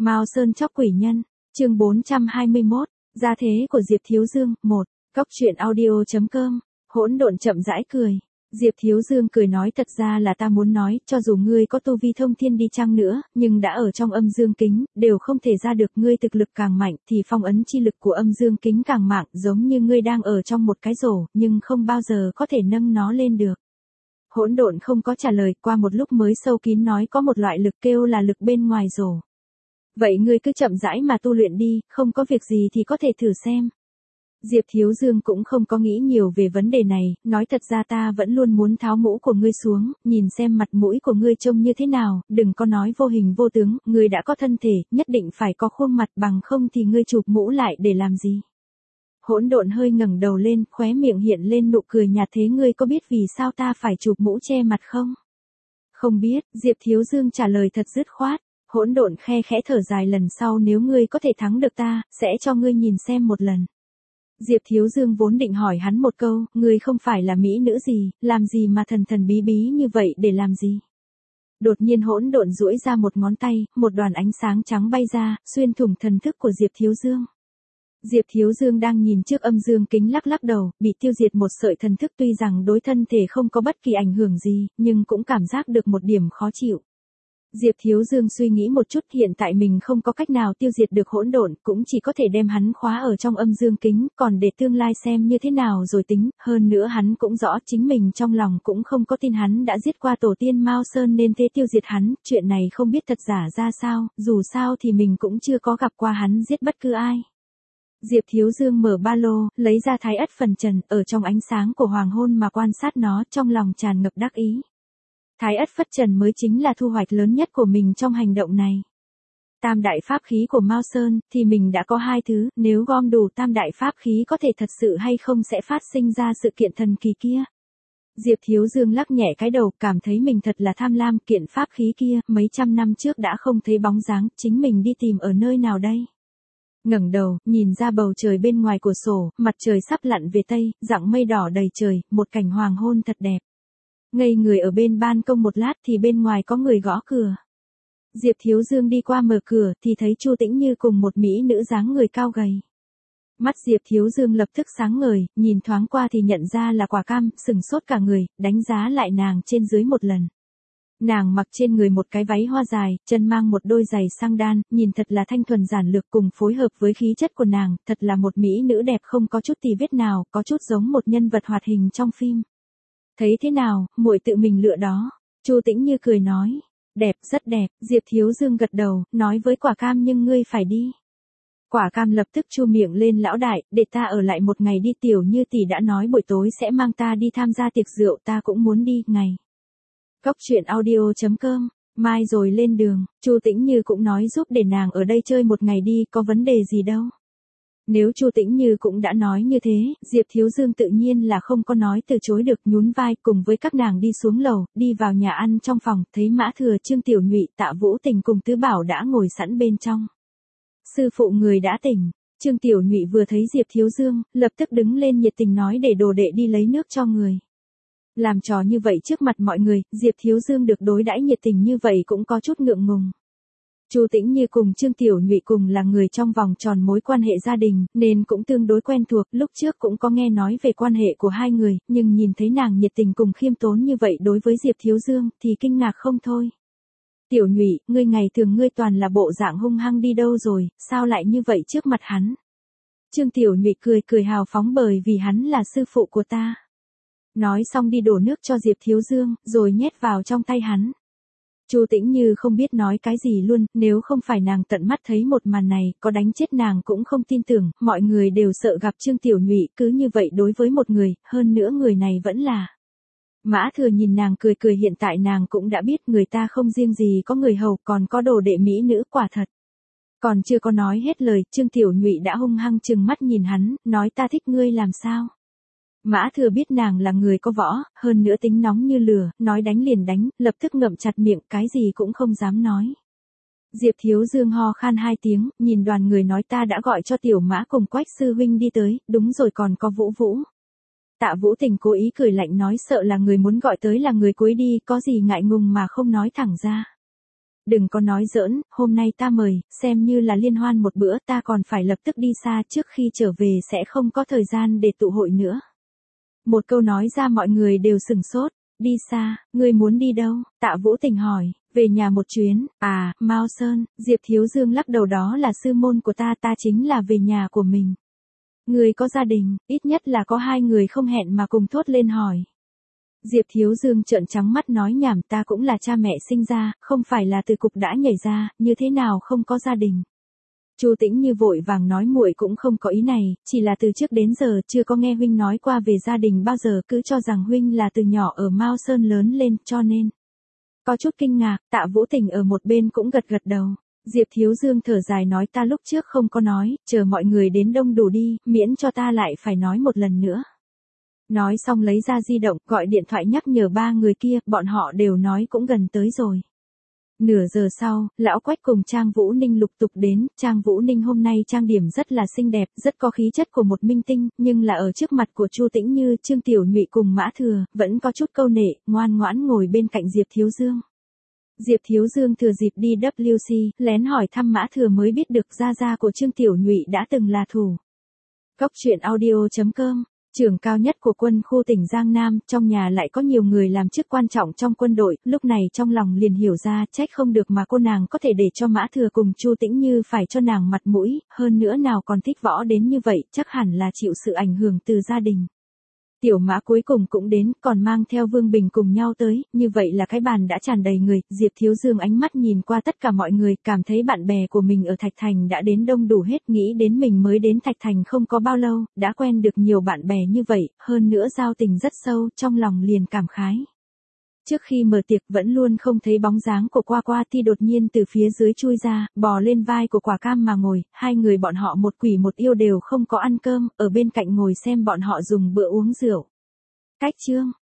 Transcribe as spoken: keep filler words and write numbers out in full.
Mao Sơn chóc quỷ nhân, chương bốn trăm hai mươi mốt, gia thế của Diệp Thiếu Dương, một, Cóc truyện audio chấm com, hỗn độn chậm rãi cười. Diệp Thiếu Dương cười nói thật ra là ta muốn nói, cho dù ngươi có tu vi thông thiên đi chăng nữa, nhưng đã ở trong âm dương kính, đều không thể ra được. Ngươi thực lực càng mạnh thì phong ấn chi lực của âm dương kính càng mạnh, giống như ngươi đang ở trong một cái rổ, nhưng không bao giờ có thể nâng nó lên được. Hỗn độn không có trả lời, qua một lúc mới sâu kín nói có một loại lực kêu là lực bên ngoài rổ. Vậy ngươi cứ chậm rãi mà tu luyện đi, không có việc gì thì có thể thử xem. Diệp Thiếu Dương cũng không có nghĩ nhiều về vấn đề này, nói thật ra ta vẫn luôn muốn tháo mũ của ngươi xuống, nhìn xem mặt mũi của ngươi trông như thế nào, đừng có nói vô hình vô tướng, ngươi đã có thân thể, nhất định phải có khuôn mặt, bằng không thì ngươi chụp mũ lại để làm gì. Hỗn độn hơi ngẩng đầu lên, khóe miệng hiện lên nụ cười nhạt, thế ngươi có biết vì sao ta phải chụp mũ che mặt không? Không biết, Diệp Thiếu Dương trả lời thật dứt khoát. Hỗn độn khe khẽ thở dài, lần sau nếu ngươi có thể thắng được ta, sẽ cho ngươi nhìn xem một lần. Diệp Thiếu Dương vốn định hỏi hắn một câu, ngươi không phải là mỹ nữ gì, làm gì mà thần thần bí bí như vậy để làm gì? Đột nhiên hỗn độn duỗi ra một ngón tay, một đoàn ánh sáng trắng bay ra, xuyên thủng thần thức của Diệp Thiếu Dương. Diệp Thiếu Dương đang nhìn trước âm dương kính lắc lắc đầu, bị tiêu diệt một sợi thần thức, tuy rằng đối thân thể không có bất kỳ ảnh hưởng gì, nhưng cũng cảm giác được một điểm khó chịu. Diệp Thiếu Dương suy nghĩ một chút, hiện tại mình không có cách nào tiêu diệt được hỗn độn, cũng chỉ có thể đem hắn khóa ở trong âm dương kính, còn để tương lai xem như thế nào rồi tính, hơn nữa hắn cũng rõ chính mình trong lòng cũng không có tin hắn đã giết qua tổ tiên Mao Sơn nên thế tiêu diệt hắn, chuyện này không biết thật giả ra sao, dù sao thì mình cũng chưa có gặp qua hắn giết bất cứ ai. Diệp Thiếu Dương mở ba lô, lấy ra thái ất phần trần, ở trong ánh sáng của hoàng hôn mà quan sát nó, trong lòng tràn ngập đắc ý. Thái ất phất trần mới chính là thu hoạch lớn nhất của mình trong hành động này. Tam đại pháp khí của Mao Sơn, thì mình đã có hai thứ, nếu gom đủ tam đại pháp khí có thể thật sự hay không sẽ phát sinh ra sự kiện thần kỳ kia. Diệp Thiếu Dương lắc nhẹ cái đầu, cảm thấy mình thật là tham lam, kiện pháp khí kia, mấy trăm năm trước đã không thấy bóng dáng, chính mình đi tìm ở nơi nào đây? Ngẩng đầu, nhìn ra bầu trời bên ngoài cửa sổ, mặt trời sắp lặn về tây, dặng mây đỏ đầy trời, một cảnh hoàng hôn thật đẹp. Ngây người ở bên ban công một lát thì bên ngoài có người gõ cửa. Diệp Thiếu Dương đi qua mở cửa thì thấy Chu Tĩnh Như cùng một mỹ nữ dáng người cao gầy. Mắt Diệp Thiếu Dương lập tức sáng ngời, nhìn thoáng qua thì nhận ra là Quả Cam, sừng sốt cả người, đánh giá lại nàng trên dưới một lần. Nàng mặc trên người một cái váy hoa dài, chân mang một đôi giày sang đan, nhìn thật là thanh thuần giản lược, cùng phối hợp với khí chất của nàng, thật là một mỹ nữ đẹp không có chút tì vết nào, có chút giống một nhân vật hoạt hình trong phim. Thấy thế nào, muội tự mình lựa đó. Chu Tĩnh Như cười nói. Đẹp, rất đẹp. Diệp Thiếu Dương gật đầu, nói với Quả Cam, nhưng ngươi phải đi. Quả Cam lập tức chu miệng lên, lão đại, để ta ở lại một ngày đi, Tiểu Như tỷ đã nói buổi tối sẽ mang ta đi tham gia tiệc rượu, ta cũng muốn đi, ngày. Cóc truyện audio chấm com, mai rồi lên đường, Chu Tĩnh Như cũng nói giúp để nàng ở đây chơi một ngày đi, có vấn đề gì đâu. Nếu Chu Tĩnh Như cũng đã nói như thế, Diệp Thiếu Dương tự nhiên là không có nói từ chối được, nhún vai cùng với các nàng đi xuống lầu, đi vào nhà ăn trong phòng, thấy Mã Thừa, Trương Tiểu Nhụy, Tạ Vũ Tình cùng Tứ Bảo đã ngồi sẵn bên trong. Sư phụ người đã tỉnh, Trương Tiểu Nhụy vừa thấy Diệp Thiếu Dương, lập tức đứng lên nhiệt tình nói để đồ đệ đi lấy nước cho người. Làm trò như vậy trước mặt mọi người, Diệp Thiếu Dương được đối đãi nhiệt tình như vậy cũng có chút ngượng ngùng. Chu Tĩnh Như cùng Trương Tiểu Nhụy cùng là người trong vòng tròn mối quan hệ gia đình, nên cũng tương đối quen thuộc, lúc trước cũng có nghe nói về quan hệ của hai người, nhưng nhìn thấy nàng nhiệt tình cùng khiêm tốn như vậy đối với Diệp Thiếu Dương, thì kinh ngạc không thôi. Tiểu Nhụy, ngươi ngày thường ngươi toàn là bộ dạng hung hăng đi đâu rồi, sao lại như vậy trước mặt hắn? Trương Tiểu Nhụy cười cười hào phóng, bởi vì hắn là sư phụ của ta. Nói xong đi đổ nước cho Diệp Thiếu Dương, rồi nhét vào trong tay hắn. Chu Tĩnh Như không biết nói cái gì luôn, nếu không phải nàng tận mắt thấy một màn này, có đánh chết nàng cũng không tin tưởng, mọi người đều sợ gặp Trương Tiểu Nhụy, cứ như vậy đối với một người, hơn nữa người này vẫn là. Mã Thừa nhìn nàng cười cười, hiện tại nàng cũng đã biết người ta không riêng gì có người hầu, còn có đồ đệ mỹ nữ, quả thật. Còn chưa có nói hết lời, Trương Tiểu Nhụy đã hung hăng trừng mắt nhìn hắn, nói ta thích ngươi làm sao? Mã Thừa biết nàng là người có võ, hơn nữa tính nóng như lửa, nói đánh liền đánh, lập tức ngậm chặt miệng, cái gì cũng không dám nói. Diệp Thiếu Dương ho khan hai tiếng, nhìn đoàn người nói ta đã gọi cho Tiểu Mã cùng Quách sư huynh đi tới, đúng rồi còn có Vũ Vũ. Tạ Vũ Tình cố ý cười lạnh nói sợ là người muốn gọi tới là người cuối đi, có gì ngại ngùng mà không nói thẳng ra. Đừng có nói giỡn, hôm nay ta mời, xem như là liên hoan một bữa, ta còn phải lập tức đi xa, trước khi trở về sẽ không có thời gian để tụ hội nữa. Một câu nói ra mọi người đều sửng sốt. Đi xa, ngươi muốn đi đâu? Tạ Vũ Tình hỏi. Về nhà một chuyến. À, Mao Sơn. Diệp Thiếu Dương lắc đầu, đó là sư môn của ta, ta chính là về nhà của mình. Ngươi có gia đình, ít nhất là có hai người không hẹn mà cùng thốt lên hỏi. Diệp Thiếu Dương trợn trắng mắt nói nhảm, ta cũng là cha mẹ sinh ra, không phải là từ cục đã nhảy ra, như thế nào không có gia đình. Chu Tĩnh Như vội vàng nói muội cũng không có ý này, chỉ là từ trước đến giờ chưa có nghe huynh nói qua về gia đình bao giờ, cứ cho rằng huynh là từ nhỏ ở Mao Sơn lớn lên, cho nên. Có chút kinh ngạc, Tạ Vũ Tình ở một bên cũng gật gật đầu. Diệp Thiếu Dương thở dài nói, ta lúc trước không có nói, chờ mọi người đến đông đủ đi, miễn cho ta lại phải nói một lần nữa. Nói xong lấy ra di động, gọi điện thoại nhắc nhở ba người kia, bọn họ đều nói cũng gần tới rồi. Nửa giờ sau, Lão Quách cùng Trang Vũ Ninh lục tục đến, Trang Vũ Ninh hôm nay trang điểm rất là xinh đẹp, rất có khí chất của một minh tinh, nhưng là ở trước mặt của Chu Tĩnh Như, Trương Tiểu Nhụy cùng Mã Thừa, vẫn có chút câu nệ, ngoan ngoãn ngồi bên cạnh Diệp Thiếu Dương. Diệp Thiếu Dương thừa dịp đi W C, lén hỏi thăm Mã Thừa mới biết được gia gia của Trương Tiểu Nhụy đã từng là thủ. Cốc truyện audio chấm com. Trưởng cao nhất của quân khu tỉnh Giang Nam, trong nhà lại có nhiều người làm chức quan trọng trong quân đội, lúc này trong lòng liền hiểu ra, trách không được mà cô nàng có thể để cho Mã Thừa cùng Chu Tĩnh Như phải cho nàng mặt mũi, hơn nữa nào còn thích võ đến như vậy, chắc hẳn là chịu sự ảnh hưởng từ gia đình. Tiểu Mã cuối cùng cũng đến, còn mang theo Vương Bình cùng nhau tới, như vậy là cái bàn đã tràn đầy người. Diệp Thiếu Dương ánh mắt nhìn qua tất cả mọi người, cảm thấy bạn bè của mình ở Thạch Thành đã đến đông đủ hết, nghĩ đến mình mới đến Thạch Thành không có bao lâu, đã quen được nhiều bạn bè như vậy, hơn nữa giao tình rất sâu, trong lòng liền cảm khái. Trước khi mở tiệc vẫn luôn không thấy bóng dáng của Qua Qua thì đột nhiên từ phía dưới chui ra, bò lên vai của Quả Cam mà ngồi, hai người bọn họ một quỷ một yêu đều không có ăn cơm, ở bên cạnh ngồi xem bọn họ dùng bữa uống rượu. Cách chương